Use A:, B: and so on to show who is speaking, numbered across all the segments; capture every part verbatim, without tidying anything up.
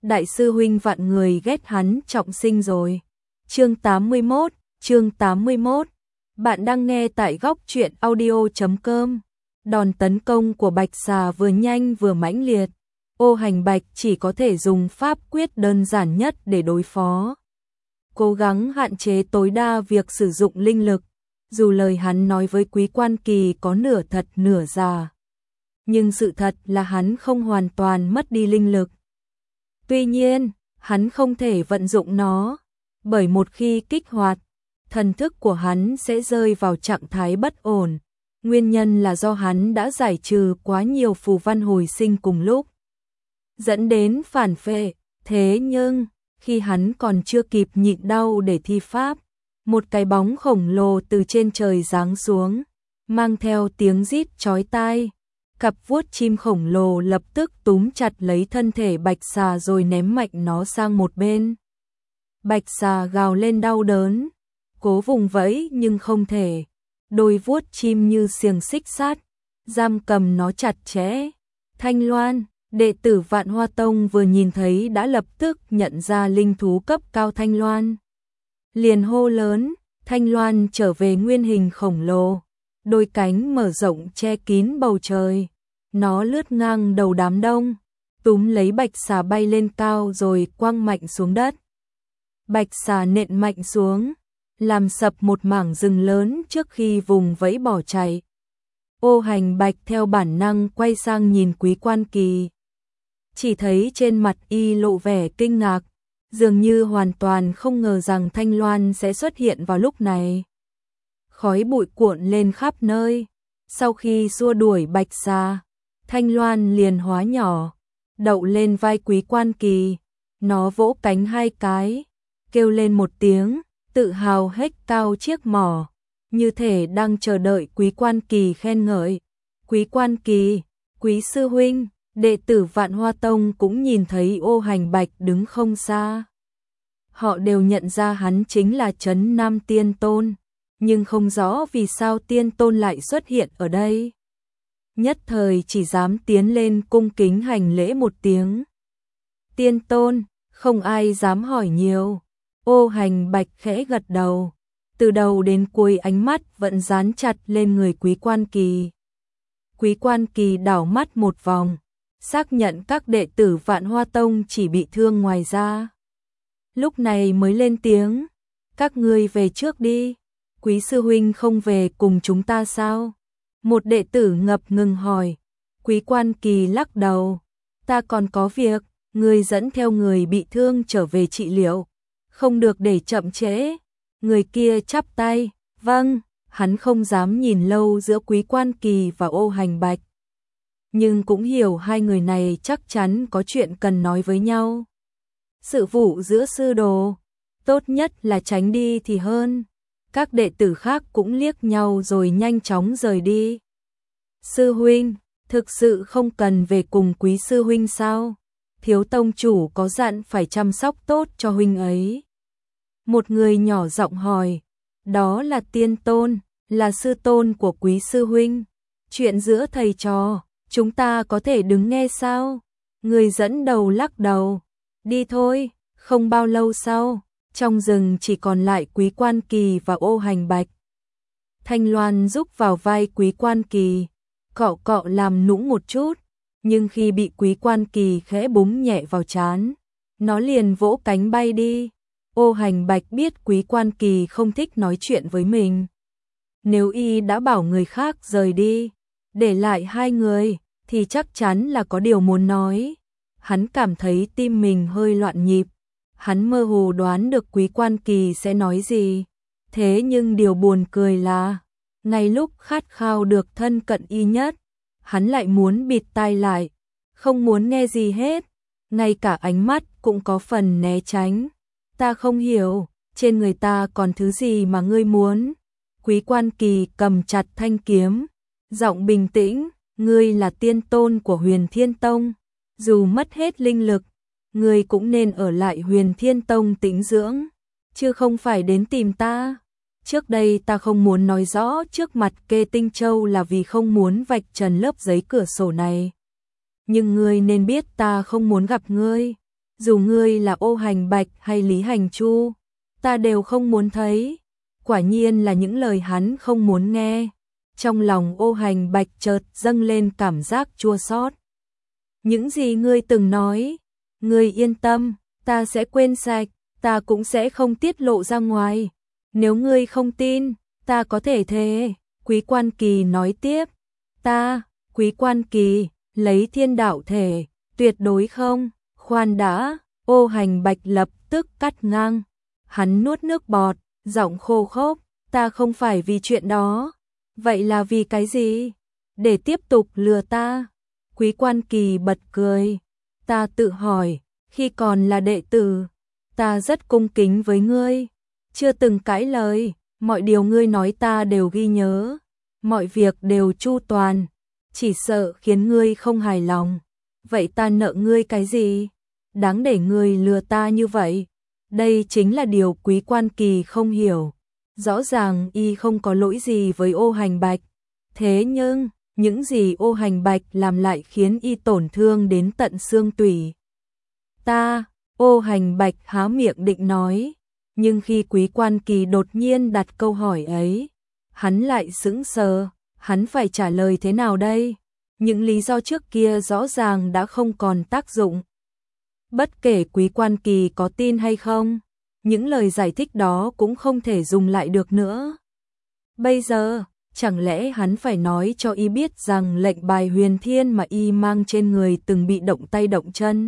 A: đại sư huynh vạn người ghét hắn trọng sinh rồi. Chương tám mươi mốt, chương tám mươi mốt. Bạn đang nghe tại góc truyện audio chấm com. Đòn tấn công của Bạch Xà vừa nhanh vừa mãnh liệt. Ô Hành Bạch chỉ có thể dùng pháp quyết đơn giản nhất để đối phó. Cố gắng hạn chế tối đa việc sử dụng linh lực, dù lời hắn nói với Quý Quan Kỳ có nửa thật nửa giả. Nhưng sự thật là hắn không hoàn toàn mất đi linh lực. Tuy nhiên, hắn không thể vận dụng nó, bởi một khi kích hoạt, thần thức của hắn sẽ rơi vào trạng thái bất ổn. Nguyên nhân là do hắn đã giải trừ quá nhiều phù văn hồi sinh cùng lúc, dẫn đến phản phệ. Thế nhưng, khi hắn còn chưa kịp nhịn đau để thi pháp, một cái bóng khổng lồ từ trên trời giáng xuống, mang theo tiếng rít chói tai. Cặp vuốt chim khổng lồ lập tức túm chặt lấy thân thể Bạch Xà rồi ném mạnh nó sang một bên. Bạch Xà gào lên đau đớn, cố vùng vẫy nhưng không thể. Đôi vuốt chim như xiềng xích sắt, giam cầm nó chặt chẽ. Thanh Loan, đệ tử Vạn Hoa Tông vừa nhìn thấy đã lập tức nhận ra linh thú cấp cao Thanh Loan. Liền hô lớn, Thanh Loan trở về nguyên hình khổng lồ, đôi cánh mở rộng che kín bầu trời. Nó lướt ngang đầu đám đông, túm lấy Bạch Xà bay lên cao rồi quăng mạnh xuống đất. Bạch Xà nện mạnh xuống, làm sập một mảng rừng lớn trước khi vùng vẫy bỏ chạy. Ô Hành Bạch theo bản năng quay sang nhìn Quý Quan Kỳ. Chỉ thấy trên mặt y lộ vẻ kinh ngạc, dường như hoàn toàn không ngờ rằng Thanh Loan sẽ xuất hiện vào lúc này. Khói bụi cuộn lên khắp nơi. Sau khi xua đuổi Bạch Xà, Thanh Loan liền hóa nhỏ, đậu lên vai Quý Quan Kỳ. Nó vỗ cánh hai cái, kêu lên một tiếng, tự hào hếch cao chiếc mỏ, như thể đang chờ đợi Quý Quan Kỳ khen ngợi. Quý Quan Kỳ, Quý sư huynh, đệ tử Vạn Hoa Tông cũng nhìn thấy Ô Hành Bạch đứng không xa. Họ đều nhận ra hắn chính là Trấn Nam Tiên Tôn, nhưng không rõ vì sao Tiên Tôn lại xuất hiện ở đây. Nhất thời chỉ dám tiến lên cung kính hành lễ một tiếng. Tiên Tôn, không ai dám hỏi nhiều. Ô Hành Bạch khẽ gật đầu, từ đầu đến cuối ánh mắt vẫn dán chặt lên người Quý Quan Kỳ. Quý Quan Kỳ đảo mắt một vòng, xác nhận các đệ tử Vạn Hoa Tông chỉ bị thương ngoài ra. Lúc này mới lên tiếng, các ngươi về trước đi. Quý sư huynh không về cùng chúng ta sao? Một đệ tử ngập ngừng hỏi. Quý Quan Kỳ lắc đầu, ta còn có việc, ngươi dẫn theo người bị thương trở về trị liệu, không được để chậm trễ. Người kia chắp tay, vâng. Hắn không dám nhìn lâu giữa Quý Quan Kỳ và Ô Hành Bạch, nhưng cũng hiểu hai người này chắc chắn có chuyện cần nói với nhau. Sự vụ giữa sư đồ, tốt nhất là tránh đi thì hơn. Các đệ tử khác cũng liếc nhau rồi nhanh chóng rời đi. Sư huynh, thực sự không cần về cùng Quý sư huynh sao? Thiếu tông chủ có dặn phải chăm sóc tốt cho huynh ấy. Một người nhỏ giọng hỏi, đó là Tiên Tôn, là sư tôn của Quý sư huynh. Chuyện giữa thầy trò, chúng ta có thể đứng nghe sao? Người dẫn đầu lắc đầu, đi thôi. Không bao lâu sau, trong rừng chỉ còn lại Quý Quan Kỳ và Ô Hành Bạch. Thanh Loan rúc vào vai Quý Quan Kỳ, cọ cọ làm nũng một chút, nhưng khi bị Quý Quan Kỳ khẽ búng nhẹ vào trán, nó liền vỗ cánh bay đi. Ô Hành Bạch biết Quý Quan Kỳ không thích nói chuyện với mình. Nếu y đã bảo người khác rời đi, để lại hai người, thì chắc chắn là có điều muốn nói. Hắn cảm thấy tim mình hơi loạn nhịp. Hắn mơ hồ đoán được Quý Quan Kỳ sẽ nói gì. Thế nhưng điều buồn cười là, ngay lúc khát khao được thân cận y nhất, hắn lại muốn bịt tai lại, không muốn nghe gì hết. Ngay cả ánh mắt cũng có phần né tránh. Ta không hiểu, trên người ta còn thứ gì mà ngươi muốn? Quý Quan Kỳ cầm chặt thanh kiếm, giọng bình tĩnh, ngươi là tiên tôn của Huyền Thiên Tông, dù mất hết linh lực, ngươi cũng nên ở lại Huyền Thiên Tông tĩnh dưỡng, chứ không phải đến tìm ta. Trước đây ta không muốn nói rõ trước mặt Kê Tinh Châu là vì không muốn vạch trần lớp giấy cửa sổ này. Nhưng ngươi nên biết ta không muốn gặp ngươi. dù ngươi là Ô Hành Bạch hay Lý Hành Chu, ta đều không muốn thấy. Quả nhiên là những lời hắn không muốn nghe. Trong lòng Ô Hành Bạch chợt dâng lên cảm giác chua xót. Những gì ngươi từng nói, ngươi yên tâm, ta sẽ quên sạch, ta cũng sẽ không tiết lộ ra ngoài. Nếu ngươi không tin, ta có thể thề. Quý Quan Kỳ nói tiếp, ta, Quý Quan Kỳ, lấy thiên đạo thể, tuyệt đối không. Khoan đã, Ô Hành Bạch lập tức cắt ngang. Hắn nuốt nước bọt, giọng khô khốc, ta không phải vì chuyện đó. Vậy là vì cái gì? Để tiếp tục lừa ta. Quý Quan Kỳ bật cười. Ta tự hỏi, khi còn là đệ tử, ta rất cung kính với ngươi, chưa từng cãi lời, mọi điều ngươi nói ta đều ghi nhớ, mọi việc đều chu toàn, chỉ sợ khiến ngươi không hài lòng. Vậy ta nợ ngươi cái gì? Đáng để ngươi lừa ta như vậy? Đây chính là điều Quý Quan Kỳ không hiểu. Rõ ràng y không có lỗi gì với Ô Hành Bạch, thế nhưng những gì Ô Hành Bạch làm lại khiến y tổn thương đến tận xương tủy. Ta, Ô Hành Bạch há miệng định nói, nhưng khi Quý Quan Kỳ đột nhiên đặt câu hỏi ấy, hắn lại sững sờ, hắn phải trả lời thế nào đây? Những lý do trước kia rõ ràng đã không còn tác dụng. Bất kể Quý Quan Kỳ có tin hay không, những lời giải thích đó cũng không thể dùng lại được nữa. Bây giờ, chẳng lẽ hắn phải nói cho y biết rằng lệnh bài huyền thiên mà y mang trên người từng bị động tay động chân?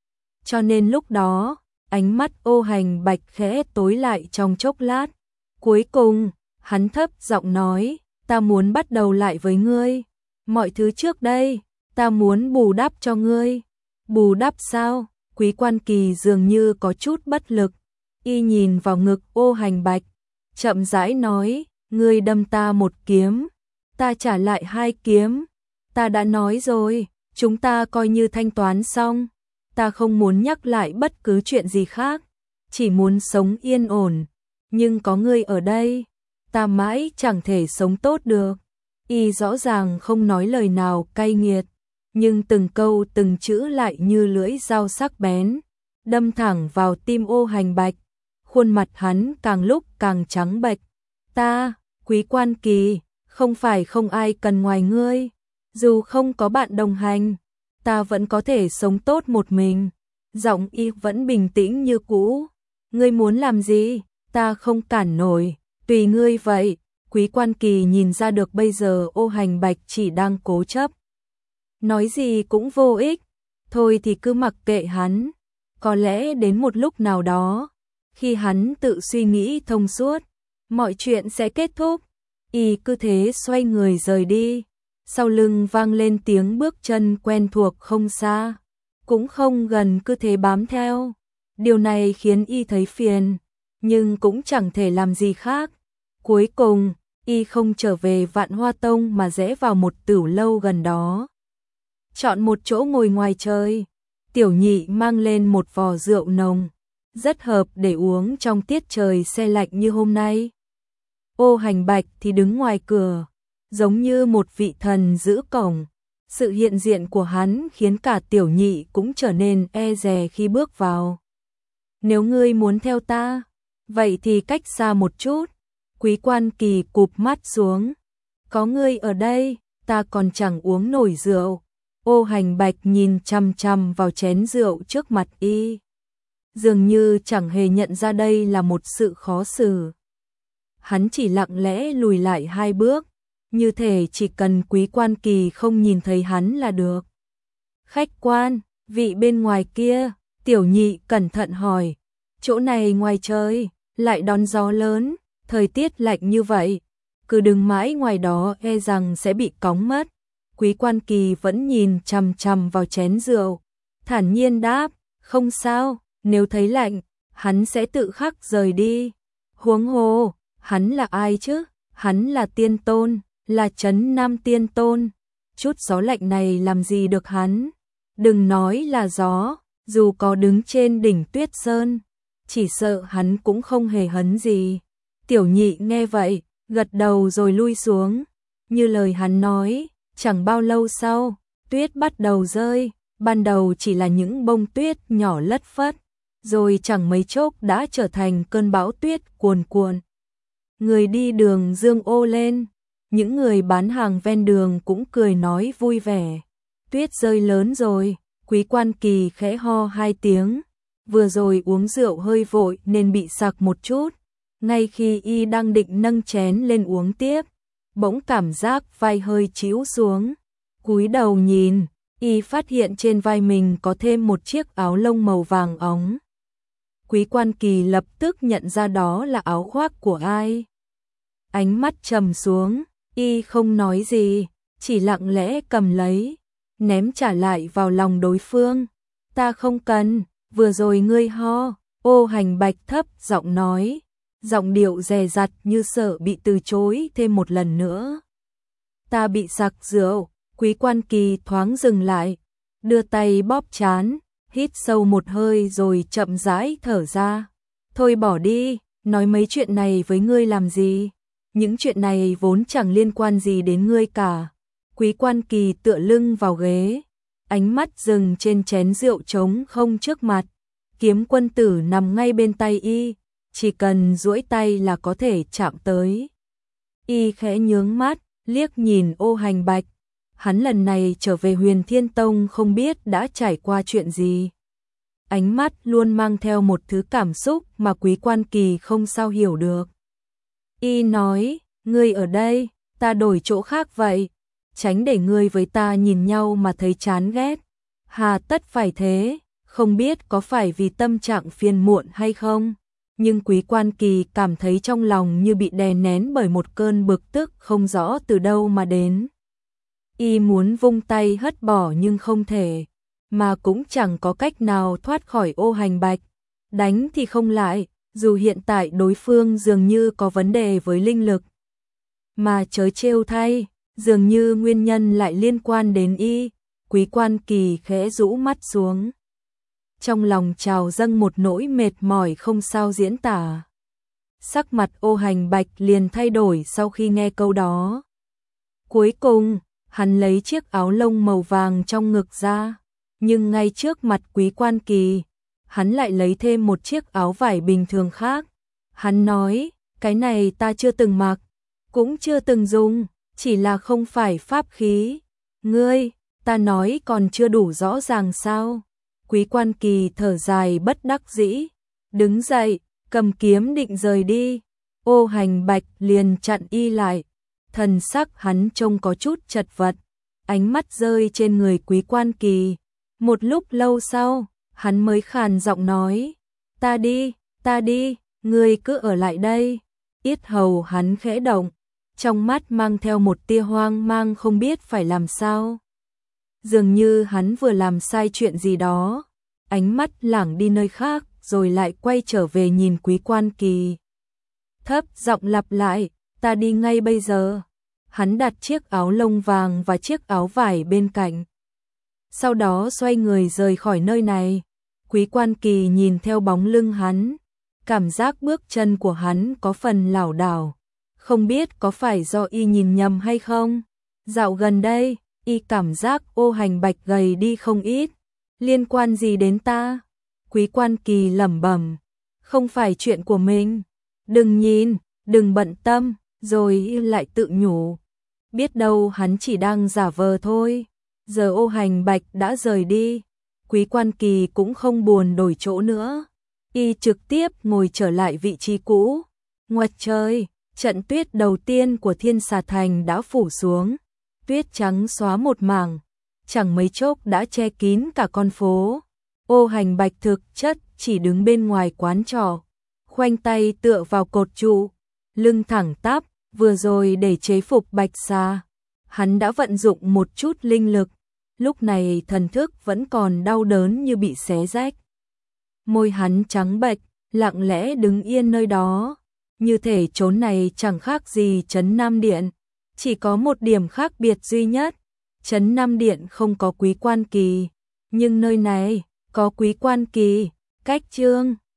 A: Cho nên lúc đó, ánh mắt Ô Hành Bạch khẽ tối lại trong chốc lát. Cuối cùng, hắn thấp giọng nói, ta muốn bắt đầu lại với ngươi. Mọi thứ trước đây, ta muốn bù đắp cho ngươi. Bù đắp sao? Quý Quan Kỳ dường như có chút bất lực. Y nhìn vào ngực Ô Hành Bạch, chậm rãi nói, ngươi đâm ta một kiếm, ta trả lại hai kiếm. Ta đã nói rồi, chúng ta coi như thanh toán xong. Ta không muốn nhắc lại bất cứ chuyện gì khác, chỉ muốn sống yên ổn. Nhưng có ngươi ở đây, ta mãi chẳng thể sống tốt được. Y rõ ràng không nói lời nào cay nghiệt, nhưng từng câu từng chữ lại như lưỡi dao sắc bén, đâm thẳng vào tim Ô Hành Bạch. Khuôn mặt hắn càng lúc càng trắng bệch. Ta, Quý Quan Kỳ, không phải không ai cần ngoài ngươi. Dù không có bạn đồng hành, ta vẫn có thể sống tốt một mình. Giọng y vẫn bình tĩnh như cũ. Ngươi muốn làm gì? Ta không cản nổi, tùy ngươi vậy. Quý Quan Kỳ nhìn ra được bây giờ Ô Hành Bạch chỉ đang cố chấp. Nói gì cũng vô ích, thôi thì cứ mặc kệ hắn. Có lẽ đến một lúc nào đó, khi hắn tự suy nghĩ thông suốt, mọi chuyện sẽ kết thúc. Y cứ thế xoay người rời đi. Sau lưng vang lên tiếng bước chân quen thuộc không xa, cũng không gần, cứ thế bám theo. Điều này khiến y thấy phiền, nhưng cũng chẳng thể làm gì khác. Cuối cùng, y không trở về Vạn Hoa Tông mà rẽ vào một tửu lâu gần đó. Chọn một chỗ ngồi ngoài trời, Tiểu Nhị mang lên một vò rượu nồng, rất hợp để uống trong tiết trời se lạnh như hôm nay. Ô Hành Bạch thì đứng ngoài cửa, giống như một vị thần giữ cổng. Sự hiện diện của hắn khiến cả Tiểu Nhị cũng trở nên e dè khi bước vào. Nếu ngươi muốn theo ta, vậy thì cách xa một chút. Quý Quan Kỳ cụp mắt xuống. Có ngươi ở đây, ta còn chẳng uống nổi rượu. Ô Hành Bạch nhìn chằm chằm vào chén rượu trước mặt y, dường như chẳng hề nhận ra đây là một sự khó xử. Hắn chỉ lặng lẽ lùi lại hai bước, như thể chỉ cần Quý Quan Kỳ không nhìn thấy hắn là được. Khách quan, vị bên ngoài kia, Tiểu Nhị cẩn thận hỏi. Chỗ này ngoài trời, lại đón gió lớn, thời tiết lạnh như vậy, cứ đứng mãi ngoài đó e rằng sẽ bị cóng mất. Quý Quan Kỳ vẫn nhìn chằm chằm vào chén rượu, thản nhiên đáp, không sao, nếu thấy lạnh, hắn sẽ tự khắc rời đi. Huống hồ, hắn là ai chứ? Hắn là tiên tôn, là Trấn Nam tiên tôn. Chút gió lạnh này làm gì được hắn? Đừng nói là gió, dù có đứng trên đỉnh Tuyết Sơn, chỉ sợ hắn cũng không hề hấn gì. Tiểu Nhị nghe vậy, gật đầu rồi lui xuống. Như lời hắn nói, chẳng bao lâu sau, tuyết bắt đầu rơi, ban đầu chỉ là những bông tuyết nhỏ lất phất, rồi chẳng mấy chốc đã trở thành cơn bão tuyết cuồn cuộn. Người đi đường dương ô lên, những người bán hàng ven đường cũng cười nói vui vẻ. Tuyết rơi lớn rồi, Quý Quan Kỳ khẽ ho hai tiếng, vừa rồi uống rượu hơi vội nên bị sặc một chút. Ngay khi y đang định nâng chén lên uống tiếp, bỗng cảm giác vai hơi chĩu xuống. Cúi đầu nhìn, y phát hiện trên vai mình có thêm một chiếc áo lông màu vàng óng. Quý Quan Kỳ lập tức nhận ra đó là áo khoác của ai. Ánh mắt trầm xuống, y không nói gì, chỉ lặng lẽ cầm lấy, ném trả lại vào lòng đối phương. Ta không cần, vừa rồi ngươi ho. Ô Hành Bạch thấp giọng nói, giọng điệu dè dặt như sợ bị từ chối thêm một lần nữa. Ta bị sặc rượu. Quý Quan Kỳ thoáng dừng lại, đưa tay bóp trán, hít sâu một hơi rồi chậm rãi thở ra. Thôi bỏ đi, nói mấy chuyện này với ngươi làm gì? Những chuyện này vốn chẳng liên quan gì đến ngươi cả. Quý Quan Kỳ tựa lưng vào ghế, ánh mắt dừng trên chén rượu trống không trước mặt. Kiếm Quân Tử nằm ngay bên tay y, chỉ cần duỗi tay là có thể chạm tới. Y khẽ nhướng mắt, liếc nhìn Ô Hành Bạch. Hắn lần này trở về Huyền Thiên Tông không biết đã trải qua chuyện gì. Ánh mắt luôn mang theo một thứ cảm xúc mà Quý Quan Kỳ không sao hiểu được. Y nói, ngươi ở đây, ta đổi chỗ khác vậy, tránh để ngươi với ta nhìn nhau mà thấy chán ghét. Hà tất phải thế, không biết có phải vì tâm trạng phiền muộn hay không, nhưng Quý Quan Kỳ cảm thấy trong lòng như bị đè nén bởi một cơn bực tức không rõ từ đâu mà đến. Y muốn vung tay hất bỏ nhưng không thể, mà cũng chẳng có cách nào thoát khỏi Ô Hành Bạch. Đánh thì không lại, dù hiện tại đối phương dường như có vấn đề với linh lực. Mà chớ trêu thay, dường như nguyên nhân lại liên quan đến y. Quý Quan Kỳ khẽ rũ mắt xuống. Trong lòng trào dâng một nỗi mệt mỏi không sao diễn tả. Sắc mặt Ô Hành Bạch liền thay đổi sau khi nghe câu đó. Cuối cùng, hắn lấy chiếc áo lông màu vàng trong ngực ra, nhưng ngay trước mặt Quý Quan Kỳ, hắn lại lấy thêm một chiếc áo vải bình thường khác. Hắn nói, cái này ta chưa từng mặc, cũng chưa từng dùng, chỉ là không phải pháp khí. Ngươi, ta nói còn chưa đủ rõ ràng sao? Quý Quan Kỳ thở dài bất đắc dĩ, đứng dậy, cầm kiếm định rời đi. Ô Hành Bạch liền chặn y lại. Thần sắc hắn trông có chút chật vật, ánh mắt rơi trên người Quý Quan Kỳ. Một lúc lâu sau, hắn mới khàn giọng nói, ta đi, ta đi, ngươi cứ ở lại đây. Yết hầu hắn khẽ động, trong mắt mang theo một tia hoang mang không biết phải làm sao. Dường như hắn vừa làm sai chuyện gì đó, ánh mắt lảng đi nơi khác rồi lại quay trở về nhìn Quý Quan Kỳ. Thấp giọng lặp lại, ta đi ngay bây giờ. Hắn đặt chiếc áo lông vàng và chiếc áo vải bên cạnh. Sau đó xoay người rời khỏi nơi này. Quý Quan Kỳ nhìn theo bóng lưng hắn, cảm giác bước chân của hắn có phần lảo đảo, không biết có phải do y nhìn nhầm hay không. Dạo gần đây, y cảm giác Ô Hành Bạch gầy đi không ít. Liên quan gì đến ta? Quý Quan Kỳ lẩm bẩm, không phải chuyện của mình. Đừng nhìn, đừng bận tâm, rồi y lại tự nhủ. Biết đâu hắn chỉ đang giả vờ thôi. Giờ Ô Hành Bạch đã rời đi, Quý Quan Kỳ cũng không buồn đổi chỗ nữa. Y trực tiếp ngồi trở lại vị trí cũ. Ngoặt trời, trận tuyết đầu tiên của Thiên Xà Thành đã phủ xuống. Tuyết trắng xóa một mảng, chẳng mấy chốc đã che kín cả con phố. Ô Hành Bạch thực chất chỉ đứng bên ngoài quán trọ, khoanh tay tựa vào cột trụ, lưng thẳng tắp, vừa rồi để chế phục Bạch Xà. Hắn đã vận dụng một chút linh lực, lúc này thần thức vẫn còn đau đớn như bị xé rách. Môi hắn trắng bệch, lặng lẽ đứng yên nơi đó, như thể chốn này chẳng khác gì Trấn Nam Điện. Chỉ có một điểm khác biệt duy nhất, Trấn Nam Điện không có Quý Quan Kỳ, nhưng nơi này có Quý Quan Kỳ. Cách chương